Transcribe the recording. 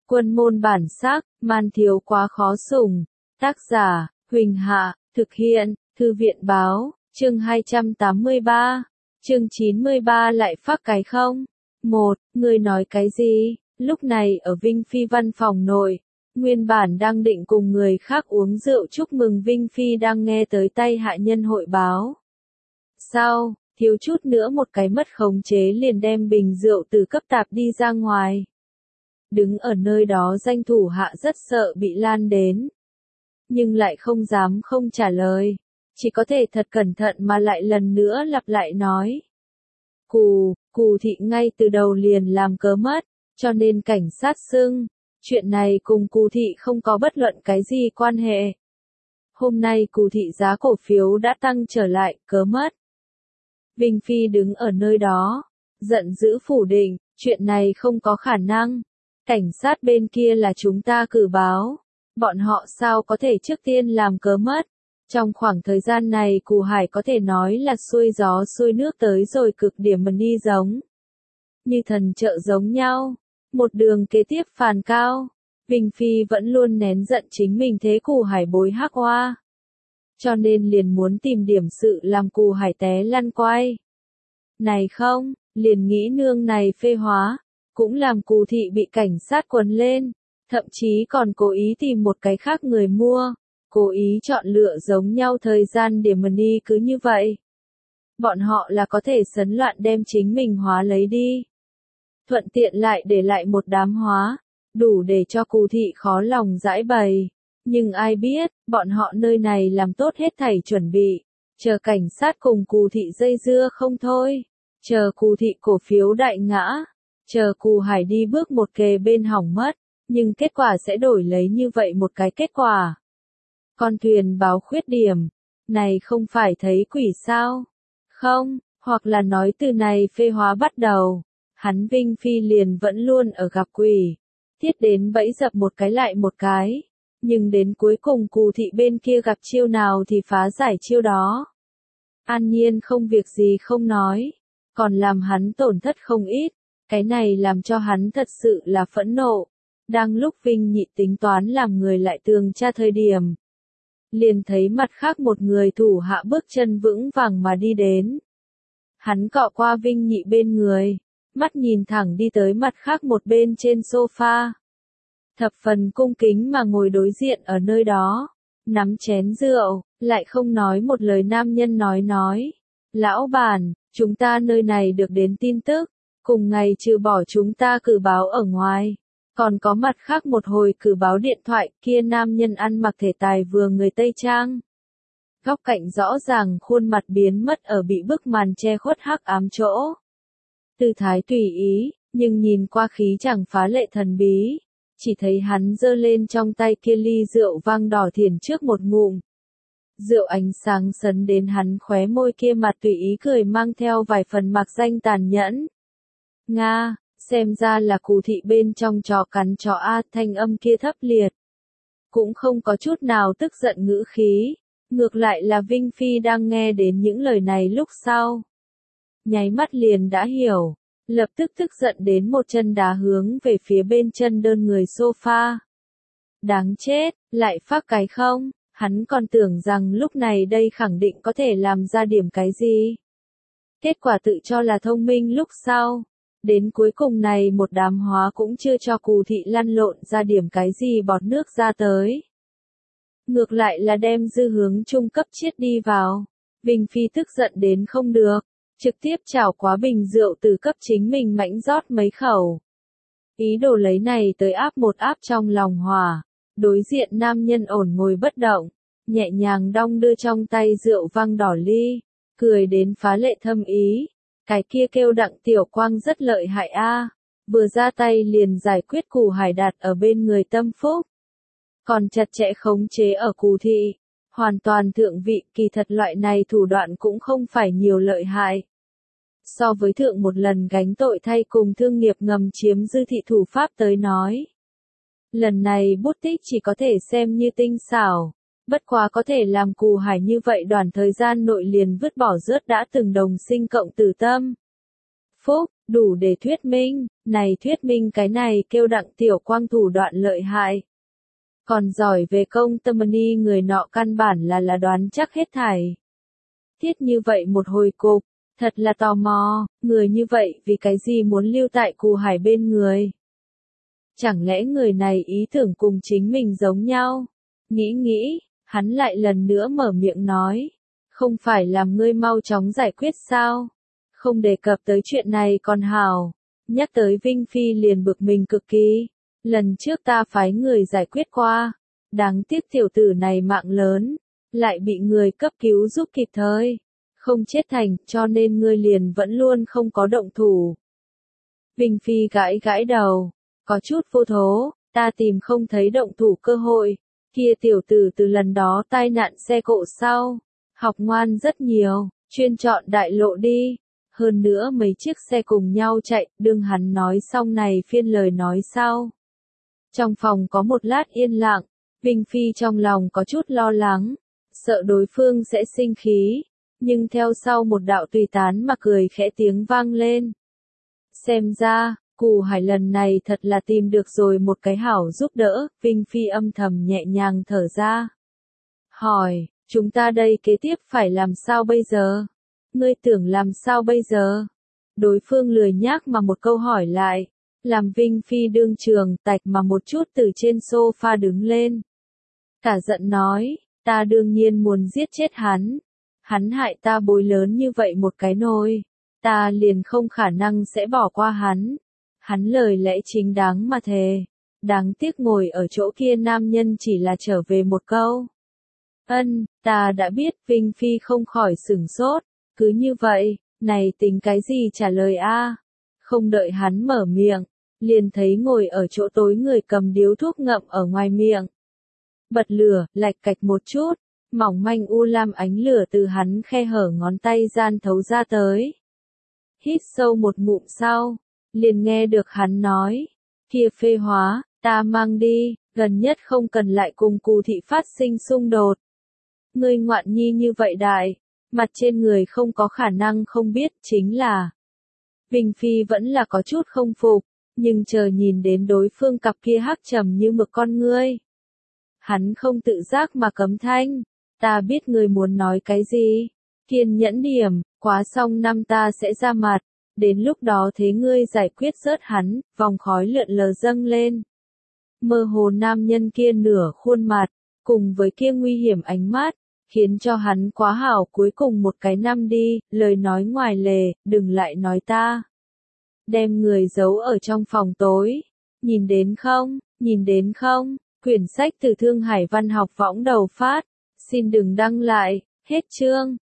Quân môn bản sắc, man thiếu quá khó sủng. Tác giả, Huỳnh Hạ, thực hiện, Thư viện báo, chương 283, chương 93 lại phát cái không? Ngươi nói cái gì? Lúc này ở Vinh Phi văn phòng nội, nguyên bản đang định cùng người khác uống rượu chúc mừng Vinh Phi đang nghe tới tay hạ nhân hội báo. Sao, thiếu chút nữa một cái mất khống chế liền đem bình rượu từ cấp tạp đi ra ngoài. Đứng ở nơi đó danh thủ hạ rất sợ bị lan đến. Nhưng lại không dám không trả lời. Chỉ có thể thật cẩn thận mà lại lần nữa lặp lại nói. Cù thị ngay từ đầu liền làm cớ mất, cho nên cảnh sát xưng. Chuyện này cùng Cù thị không có bất luận cái gì quan hệ. Hôm nay Cù thị giá cổ phiếu đã tăng trở lại, cớ mất. Vinh Phi đứng ở nơi đó, giận dữ phủ định, chuyện này không có khả năng. Cảnh sát bên kia là chúng ta cử báo. Bọn họ sao có thể trước tiên làm cớ mất. Trong khoảng thời gian này Cù Hải có thể nói là xuôi gió xuôi nước tới rồi cực điểm mà đi giống. Như thần trợ giống nhau. Một đường kế tiếp phàn cao. Vinh Phi vẫn luôn nén giận chính mình thế Cù Hải bối hắc hoa. Cho nên liền muốn tìm điểm sự làm Cù Hải té lăn quay. Này không, liền nghĩ nương này phê hóa. Cũng làm Cù thị bị cảnh sát quấn lên. Thậm chí còn cố ý tìm một cái khác người mua. Cố ý chọn lựa giống nhau thời gian để mà đi cứ như vậy. Bọn họ là có thể sấn loạn đem chính mình hóa lấy đi. Thuận tiện lại để lại một đám hóa. Đủ để cho Cù thị khó lòng giải bày. Nhưng ai biết, bọn họ nơi này làm tốt hết thảy chuẩn bị. Chờ cảnh sát cùng Cù thị dây dưa không thôi. Chờ Cù thị cổ phiếu đại ngã. Chờ Cù Hải đi bước một kề bên hỏng mất. Nhưng kết quả sẽ đổi lấy như vậy một cái kết quả. Con thuyền báo khuyết điểm. Này không phải thấy quỷ sao? Không, hoặc là nói từ này phê hóa bắt đầu. Hắn Vinh Phi liền vẫn luôn ở gặp quỷ. Thiết đến bẫy dập một cái lại một cái. Nhưng đến cuối cùng Cù thị bên kia gặp chiêu nào thì phá giải chiêu đó. An nhiên không việc gì không nói. Còn làm hắn tổn thất không ít. Cái này làm cho hắn thật sự là phẫn nộ. Đang lúc Vinh Nhị tính toán làm người lại tường tra thời điểm. Liền thấy mặt khác một người thủ hạ bước chân vững vàng mà đi đến. Hắn cọ qua Vinh Nhị bên người. Mắt nhìn thẳng đi tới mặt khác một bên trên sofa. Thập phần cung kính mà ngồi đối diện ở nơi đó. Nắm chén rượu, lại không nói một lời nam nhân nói. Lão bản, chúng ta nơi này được đến tin tức. Cùng ngày trừ bỏ chúng ta cử báo ở ngoài. Còn có mặt khác một hồi cử báo điện thoại kia nam nhân ăn mặc thể tài vừa người Tây Trang. Góc cạnh rõ ràng khuôn mặt biến mất ở bị bức màn che khuất hắc ám chỗ. Tư thái tùy ý, nhưng nhìn qua khí chẳng phá lệ thần bí. Chỉ thấy hắn giơ lên trong tay kia ly rượu vang đỏ thiền trước một ngụm. Rượu ánh sáng sấn đến hắn khóe môi kia mặt tùy ý cười mang theo vài phần mạc danh tàn nhẫn. Nga, xem ra là Cù thị bên trong chó cắn chó A, thanh âm kia thấp liệt. Cũng không có chút nào tức giận ngữ khí. Ngược lại là Vinh Phi đang nghe đến những lời này lúc sau. Nháy mắt liền đã hiểu. Lập tức tức giận đến một chân đá hướng về phía bên chân đơn người sofa. Đáng chết, lại phát cái không? Hắn còn tưởng rằng lúc này đây khẳng định có thể làm ra điểm cái gì. Kết quả tự cho là thông minh lúc sau. Đến cuối cùng này một đám hóa cũng chưa cho Cù thị lăn lộn ra điểm cái gì bọt nước ra tới. Ngược lại là đem dư hướng trung cấp chiết đi vào. Vinh Phi tức giận đến không được. Trực tiếp chảo quá bình rượu từ cấp chính mình mãnh rót mấy khẩu. Ý đồ lấy này tới áp một áp trong lòng hỏa. Đối diện nam nhân ổn ngồi bất động. Nhẹ nhàng đong đưa trong tay rượu vang đỏ ly. Cười đến phá lệ thâm ý. Cái kia kêu Đặng Tiểu Quang rất lợi hại a, vừa ra tay liền giải quyết Cù Hải đặt ở bên người tâm phúc. Còn chặt chẽ khống chế ở Cù thị, hoàn toàn thượng vị, kỳ thật loại này thủ đoạn cũng không phải nhiều lợi hại. So với thượng một lần gánh tội thay cùng thương nghiệp ngầm chiếm dư thị thủ pháp tới nói. Lần này bút tích chỉ có thể xem như tinh xảo. Bất quá có thể làm Cù Hải như vậy đoạn thời gian nội liền vứt bỏ rớt đã từng đồng sinh cộng tử tâm. phúc, đủ để thuyết minh, thuyết minh cái này kêu Đặng Tiểu Quang thủ đoạn lợi hại. Còn giỏi về công tâm ni người nọ căn bản là đoán chắc hết thảy. Thiết như vậy một hồi cục, thật là tò mò, người như vậy vì cái gì muốn lưu tại Cù Hải bên người? Chẳng lẽ người này ý tưởng cùng chính mình giống nhau? Nghĩ, hắn lại lần nữa mở miệng nói. Không phải làm ngươi mau chóng giải quyết sao? Không đề cập tới chuyện này còn hảo. Nhắc tới Vinh Phi liền bực mình cực kỳ. Lần trước ta phái người giải quyết qua. Đáng tiếc tiểu tử này mạng lớn. Lại bị người cấp cứu giúp kịp thời. Không chết thành cho nên ngươi liền vẫn luôn không có động thủ. Vinh Phi gãi đầu. Có chút vô thố, ta tìm không thấy động thủ cơ hội. Kia tiểu tử từ lần đó tai nạn xe cộ sau. Học ngoan rất nhiều, chuyên chọn đại lộ đi. Hơn nữa mấy chiếc xe cùng nhau chạy, đương hắn nói xong này phiên lời nói sau. Trong phòng có một lát yên lặng, Vinh Phi trong lòng có chút lo lắng, sợ đối phương sẽ sinh khí, nhưng theo sau một đạo tùy tán mà cười khẽ tiếng vang lên. Xem ra, Cù Hải lần này thật là tìm được rồi một cái hảo giúp đỡ, Vinh Phi âm thầm nhẹ nhàng thở ra. Hỏi, chúng ta đây kế tiếp phải làm sao bây giờ? Ngươi tưởng làm sao bây giờ? Đối phương lười nhác mà một câu hỏi lại, làm Vinh Phi đương trường tạch mà một chút từ trên sofa đứng lên. Cả giận nói, ta đương nhiên muốn giết chết hắn. Hắn hại ta bối lớn như vậy một cái nôi. Ta liền không khả năng sẽ bỏ qua hắn. Hắn lời lẽ chính đáng mà thề. Đáng tiếc ngồi ở chỗ kia nam nhân chỉ là trở về một câu. Ta đã biết. Vinh Phi không khỏi sửng sốt. Cứ như vậy, này tính cái gì trả lời a? Không đợi hắn mở miệng, liền thấy ngồi ở chỗ tối người cầm điếu thuốc ngậm ở ngoài miệng. Bật lửa, lạch cạch một chút, mỏng manh u lam ánh lửa từ hắn khe hở ngón tay gian thấu ra tới. Hít sâu một ngụm sau, liền nghe được hắn nói, kia phê hóa, ta mang đi, gần nhất không cần lại cùng Cù thị phát sinh xung đột. Ngươi ngoạn nhi như vậy đại, mặt trên người không có khả năng không biết, chính là. Vinh Phi vẫn là có chút không phục, nhưng chờ nhìn đến đối phương cặp kia hắc trầm như mực con ngươi. Hắn không tự giác mà cấm thanh, ta biết ngươi muốn nói cái gì, kiên nhẫn điểm, quá xong năm ta sẽ ra mặt, đến lúc đó thế ngươi giải quyết rớt hắn, vòng khói lượn lờ dâng lên. Mơ hồ nam nhân kia nửa khuôn mặt, cùng với kia nguy hiểm ánh mắt, khiến cho hắn quá hảo cuối cùng một cái năm đi, lời nói ngoài lề, đừng lại nói ta. Đem người giấu ở trong phòng tối, nhìn đến không, quyển sách từ Thương Hải Văn học võng đầu phát, xin đừng đăng lại, hết chương.